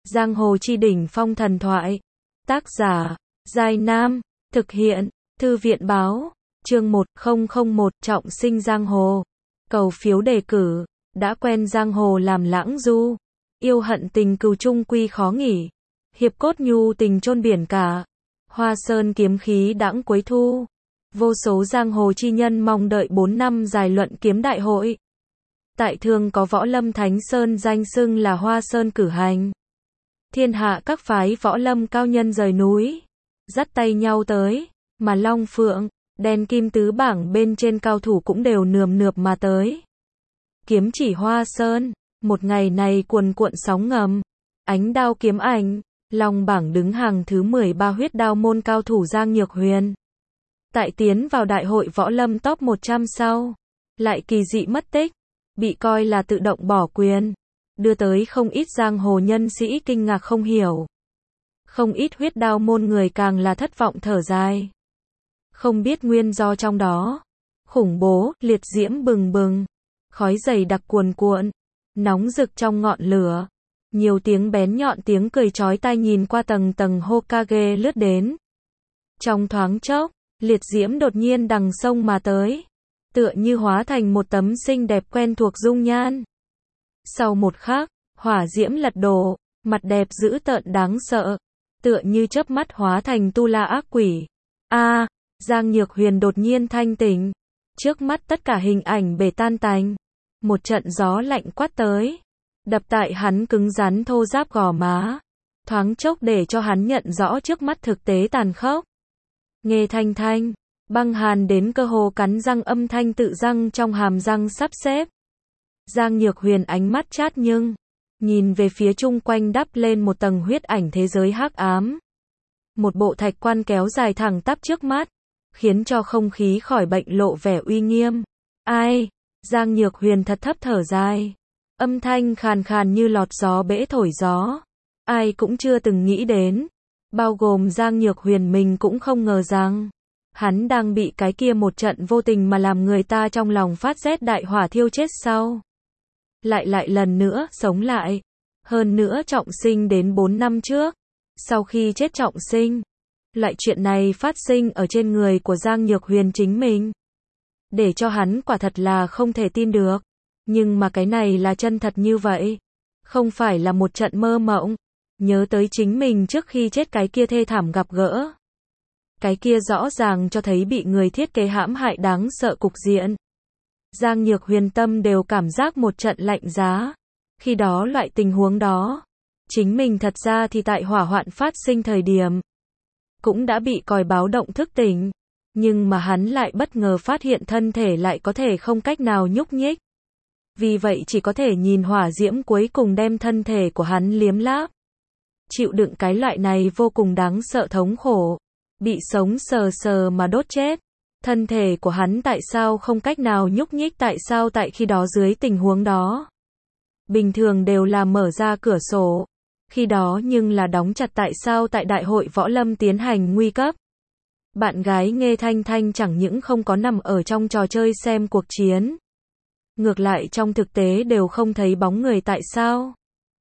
Giang hồ chi đỉnh phong thần thoại. Tác giả, Giai Nam. Thực hiện, Thư viện báo. Chương 1001 Trọng sinh giang hồ. Cầu phiếu đề cử. Đã quen giang hồ làm lãng du. Yêu hận tình cừu chung quy khó nghỉ. Hiệp cốt nhu tình chôn biển cả. Hoa sơn kiếm khí đãng cuối thu. Vô số giang hồ chi nhân mong đợi 4 năm dài luận kiếm đại hội. Tại Thương có võ lâm Thánh Sơn danh xưng là Hoa Sơn cử hành. Thiên hạ các phái võ lâm cao nhân rời núi, dắt tay nhau tới, mà Long Phượng, đen kim tứ bảng bên trên cao thủ cũng đều nườm nượp mà tới. Kiếm chỉ Hoa Sơn, một ngày này cuồn cuộn sóng ngầm, ánh đao kiếm ảnh, Long bảng đứng hàng thứ 13 huyết đao môn cao thủ Giang Nhược Huyền. Tại tiến vào đại hội võ lâm top 100 sau, lại kỳ dị mất tích, bị coi là tự động bỏ quyền, đưa tới không ít giang hồ nhân sĩ kinh ngạc không hiểu. Không ít huyết đao môn người càng là thất vọng thở dài. Không biết nguyên do trong đó. Khủng bố, liệt diễm bừng bừng, khói dày đặc cuồn cuộn, nóng rực trong ngọn lửa. Nhiều tiếng bén nhọn tiếng cười chói tai nhìn qua tầng tầng Hokage lướt đến. Trong thoáng chốc, liệt diễm đột nhiên đằng sông mà tới, tựa như hóa thành một tấm xinh đẹp quen thuộc dung nhan. Sau một khắc, hỏa diễm lật đổ, mặt đẹp dữ tợn đáng sợ, tựa như chớp mắt hóa thành tu la ác quỷ. Giang Nhược Huyền đột nhiên thanh tỉnh, trước mắt tất cả hình ảnh bể tan tành. Một trận gió lạnh quát tới, đập tại hắn cứng rắn thô ráp gò má, thoáng chốc để cho hắn nhận rõ trước mắt thực tế tàn khốc. Nghe thanh thanh, băng hàn đến cơ hồ cắn răng âm thanh tự răng trong hàm răng sắp xếp. Giang Nhược Huyền ánh mắt chát nhưng, nhìn về phía chung quanh đắp lên một tầng huyết ảnh thế giới hắc ám. Một bộ thạch quan kéo dài thẳng tắp trước mắt, khiến cho không khí khỏi bệnh lộ vẻ uy nghiêm. Giang Nhược Huyền thật thấp thở dài. Âm thanh khàn khàn như lọt gió bể thổi gió. Ai cũng chưa từng nghĩ đến, bao gồm Giang Nhược Huyền mình cũng không ngờ rằng, hắn đang bị cái kia một trận vô tình mà làm người ta trong lòng phát rét đại hỏa thiêu chết sau. Lại lần nữa sống lại, hơn nữa trọng sinh đến 4 năm trước. Sau khi chết trọng sinh, loại chuyện này phát sinh ở trên người của Giang Nhược Huyền chính mình, để cho hắn quả thật là không thể tin được. Nhưng mà cái này là chân thật như vậy, không phải là một trận mơ mộng. Nhớ tới chính mình trước khi chết cái kia thê thảm gặp gỡ, cái kia rõ ràng cho thấy bị người thiết kế hãm hại đáng sợ cục diện. Giang Nhược Huyền tâm đều cảm giác một trận lạnh giá. Khi đó loại tình huống đó, chính mình thật ra thì tại hỏa hoạn phát sinh thời điểm, cũng đã bị còi báo động thức tỉnh. Nhưng mà hắn lại bất ngờ phát hiện thân thể lại có thể không cách nào nhúc nhích. Vì vậy chỉ có thể nhìn hỏa diễm cuối cùng đem thân thể của hắn liếm láp. Chịu đựng cái loại này vô cùng đáng sợ thống khổ, bị sống sờ sờ mà đốt chết. Thân thể của hắn tại sao không cách nào nhúc nhích, tại sao tại khi đó dưới tình huống đó, bình thường đều là mở ra cửa sổ, khi đó nhưng là đóng chặt, tại sao tại đại hội võ lâm tiến hành nguy cấp. Bạn gái Nghe Thanh Thanh chẳng những không có nằm ở trong trò chơi xem cuộc chiến, ngược lại trong thực tế đều không thấy bóng người, tại sao?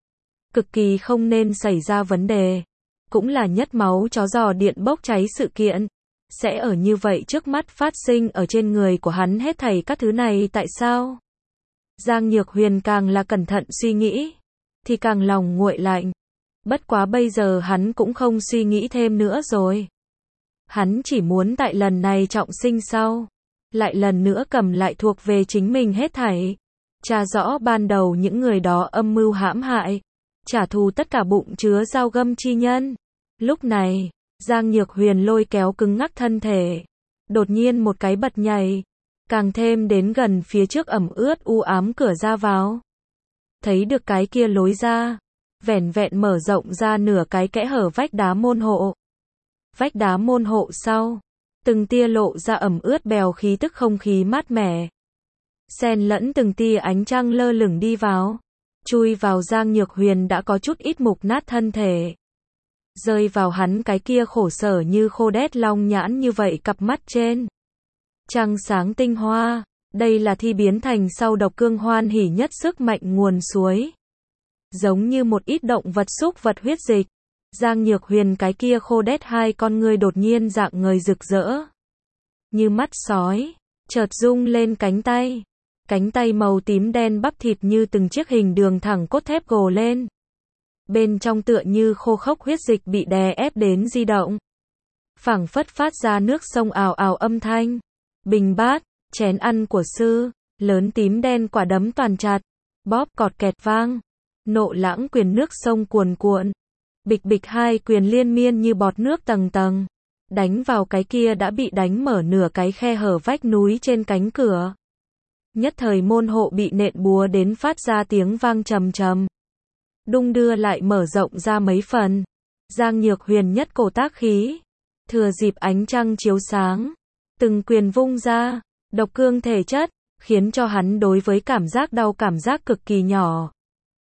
Cực kỳ không nên xảy ra vấn đề, cũng là nhất máu chó giò điện bốc cháy sự kiện, sẽ ở như vậy trước mắt phát sinh ở trên người của hắn hết thảy các thứ này, tại sao? Giang Nhược Huyền càng là cẩn thận suy nghĩ, thì càng lòng nguội lạnh. Bất quá bây giờ hắn cũng không suy nghĩ thêm nữa rồi. Hắn chỉ muốn tại lần này trọng sinh sau, lại lần nữa cầm lại thuộc về chính mình hết thảy. Tra rõ ban đầu những người đó âm mưu hãm hại, trả thù tất cả bụng chứa dao găm chi nhân. Lúc này, Giang Nhược Huyền lôi kéo cứng ngắc thân thể, đột nhiên một cái bật nhảy, càng thêm đến gần phía trước ẩm ướt u ám cửa ra vào. Thấy được cái kia lối ra, vẻn vẹn mở rộng ra nửa cái kẽ hở vách đá môn hộ. Vách đá môn hộ sau, từng tia lộ ra ẩm ướt bèo khí tức không khí mát mẻ. Xen lẫn từng tia ánh trăng lơ lửng đi vào, chui vào Giang Nhược Huyền đã có chút ít mục nát thân thể. Rơi vào hắn cái kia khổ sở như khô đét long nhãn như vậy cặp mắt trên. Trăng sáng tinh hoa, đây là thi biến thành sau độc cương hoan hỉ nhất sức mạnh nguồn suối. giống như một ít động vật xúc vật huyết dịch. Giang Nhược Huyền cái kia khô đét hai con ngươi đột nhiên dạng ngời rực rỡ. Như mắt sói, chợt rung lên cánh tay màu tím đen bắp thịt như từng chiếc hình đường thẳng cốt thép gồ lên. Bên trong tựa như khô khốc huyết dịch bị đè ép đến di động. Phảng phất phát ra nước sông ào ào âm thanh. Bình bát, chén ăn của sư, lớn tím đen quả đấm toàn chặt, bóp cọt kẹt vang. Nộ lãng quyền nước sông cuồn cuộn. Bịch bịch hai quyền liên miên như bọt nước tầng tầng. Đánh vào cái kia đã bị đánh mở nửa cái khe hở vách núi trên cánh cửa. Nhất thời môn hộ bị nện búa đến phát ra tiếng vang trầm trầm. Đung đưa lại mở rộng ra mấy phần. Giang Nhược Huyền nhất cổ tác khí. Thừa dịp ánh trăng chiếu sáng. Từng quyền vung ra. Độc cương thể chất. Khiến cho hắn đối với cảm giác cực kỳ nhỏ.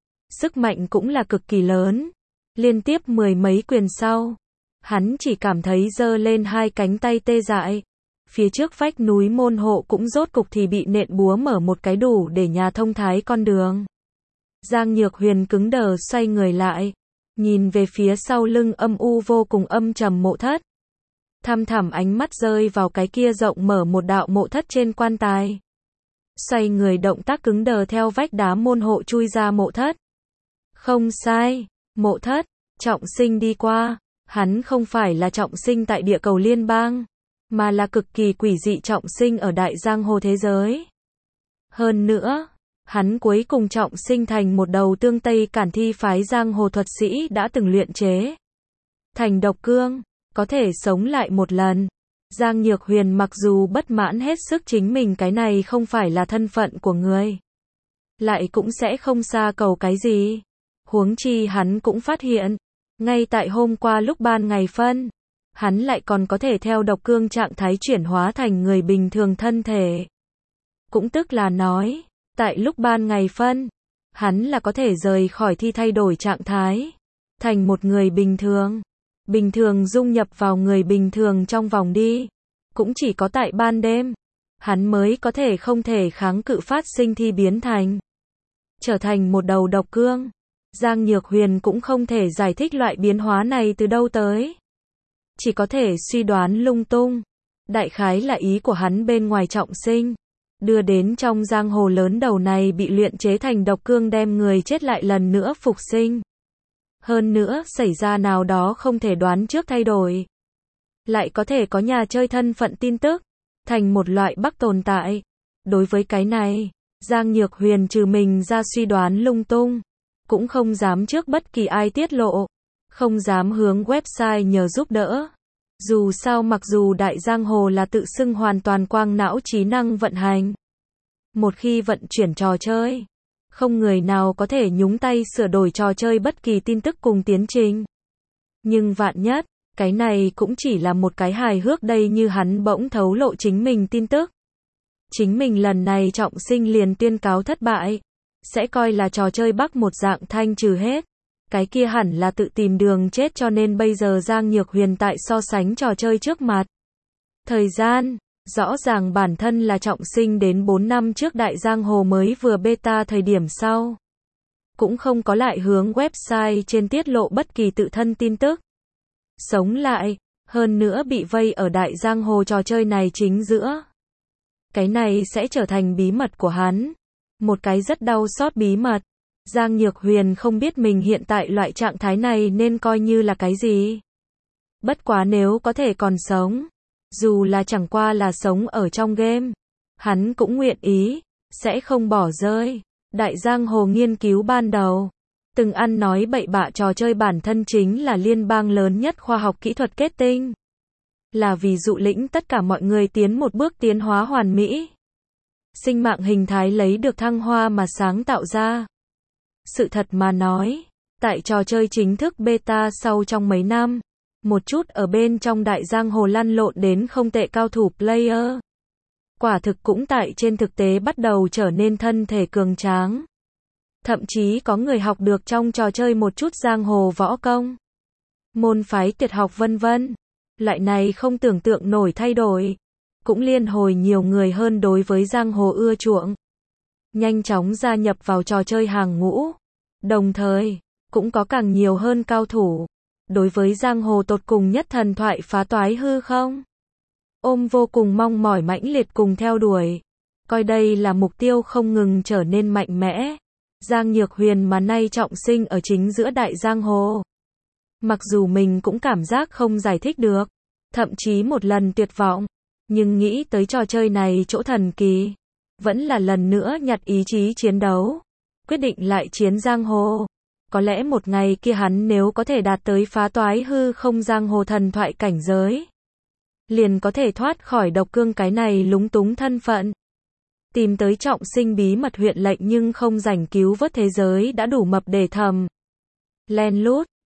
Sức mạnh cũng là cực kỳ lớn. Liên tiếp 10 mấy quyền sau. Hắn chỉ cảm thấy giơ lên hai cánh tay tê dại. Phía trước vách núi môn hộ cũng rốt cục thì bị nện búa mở một cái đủ để nhà thông thái con đường. Giang Nhược Huyền cứng đờ xoay người lại. Nhìn về phía sau lưng âm u vô cùng âm trầm mộ thất. Thăm thẳm ánh mắt rơi vào cái kia rộng mở một đạo mộ thất trên quan tài. Xoay người động tác cứng đờ theo vách đá môn hộ chui ra mộ thất. Không sai, mộ thất, Trọng Sinh đi qua. Hắn không phải là trọng sinh tại địa cầu liên bang, mà là cực kỳ quỷ dị trọng sinh ở đại giang hồ thế giới. Hơn nữa, hắn cuối cùng trọng sinh thành một đầu tương Tây Cản Thi phái giang hồ thuật sĩ đã từng luyện chế thành độc cương, có thể sống lại một lần. Giang Nhược Huyền mặc dù bất mãn hết sức chính mình cái này không phải là thân phận của người, lại cũng sẽ không xa cầu cái gì. Huống chi hắn cũng phát hiện, ngay tại hôm qua lúc ban ngày phân, hắn lại còn có thể theo độc cương trạng thái chuyển hóa thành người bình thường thân thể. Cũng tức là nói, tại lúc ban ngày phân, hắn là có thể rời khỏi thi thay đổi trạng thái, thành một người bình thường dung nhập vào người bình thường trong vòng đi. Cũng chỉ có tại ban đêm, hắn mới có thể không thể kháng cự phát sinh thi biến thành, trở thành một đầu độc cương. Giang Nhược Huyền cũng không thể giải thích loại biến hóa này từ đâu tới. Chỉ có thể suy đoán lung tung. Đại khái là ý của hắn bên ngoài trọng sinh. Đưa đến trong giang hồ lớn đầu này bị luyện chế thành độc cương đem người chết lại lần nữa phục sinh. Hơn nữa xảy ra nào đó không thể đoán trước thay đổi. Lại có thể có nhà chơi thân phận tin tức. Thành một loại bắc tồn tại. Đối với cái này, Giang Nhược Huyền trừ mình ra suy đoán lung tung. Cũng không dám trước bất kỳ ai tiết lộ. Không dám hướng website nhờ giúp đỡ. Dù sao mặc dù đại giang hồ là tự xưng hoàn toàn quang não trí năng vận hành. Một khi vận chuyển trò chơi, không người nào có thể nhúng tay sửa đổi trò chơi bất kỳ tin tức cùng tiến trình. Nhưng vạn nhất, cái này cũng chỉ là một cái hài hước đây như hắn bỗng thấu lộ chính mình tin tức. Chính mình lần này trọng sinh liền tuyên cáo thất bại. Sẽ coi là trò chơi bắc một dạng thanh trừ hết. Cái kia hẳn là tự tìm đường chết cho nên bây giờ Giang Nhược Huyền tại so sánh trò chơi trước mặt. Thời gian, rõ ràng bản thân là trọng sinh đến 4 năm trước đại giang hồ mới vừa beta thời điểm sau. Cũng không có lại hướng website trên tiết lộ bất kỳ tự thân tin tức. Sống lại, hơn nữa bị vây ở đại giang hồ trò chơi này chính giữa. Cái này sẽ trở thành bí mật của hắn. Một cái rất đau xót bí mật. Giang Nhược Huyền không biết mình hiện tại loại trạng thái này nên coi như là cái gì. Bất quá nếu có thể còn sống, dù là chẳng qua là sống ở trong game, hắn cũng nguyện ý, sẽ không bỏ rơi. Đại giang hồ nghiên cứu ban đầu, từng ăn nói bậy bạ trò chơi bản thân chính là liên bang lớn nhất khoa học kỹ thuật kết tinh. Là vì dụ lĩnh tất cả mọi người tiến một bước tiến hóa hoàn mỹ. Sinh mạng hình thái lấy được thăng hoa mà sáng tạo ra. Sự thật mà nói, tại trò chơi chính thức beta sau trong mấy năm, một chút ở bên trong đại giang hồ lăn lộn đến không tệ cao thủ player. Quả thực cũng tại trên thực tế bắt đầu trở nên thân thể cường tráng. Thậm chí có người học được trong trò chơi một chút giang hồ võ công, môn phái tuyệt học vân vân. Loại này không tưởng tượng nổi thay đổi, cũng liên hồi nhiều người hơn đối với giang hồ ưa chuộng. Nhanh chóng gia nhập vào trò chơi hàng ngũ. Đồng thời, cũng có càng nhiều hơn cao thủ. Đối với giang hồ tột cùng nhất thần thoại phá toái hư không? Ôm vô cùng mong mỏi mãnh liệt cùng theo đuổi. Coi đây là mục tiêu không ngừng trở nên mạnh mẽ. Giang Nhược Huyền mà nay trọng sinh ở chính giữa đại giang hồ. Mặc dù mình cũng cảm giác không giải thích được, thậm chí một lần tuyệt vọng, nhưng nghĩ tới trò chơi này chỗ thần kỳ, vẫn là lần nữa nhặt ý chí chiến đấu, quyết định lại chiến giang hồ. Có lẽ một ngày kia hắn nếu có thể đạt tới phá toái hư không giang hồ thần thoại cảnh giới, liền có thể thoát khỏi độc cương cái này lúng túng thân phận. Tìm tới trọng sinh bí mật huyện lệnh nhưng không rảnh cứu vớt thế giới đã đủ mập để thầm. Len lút.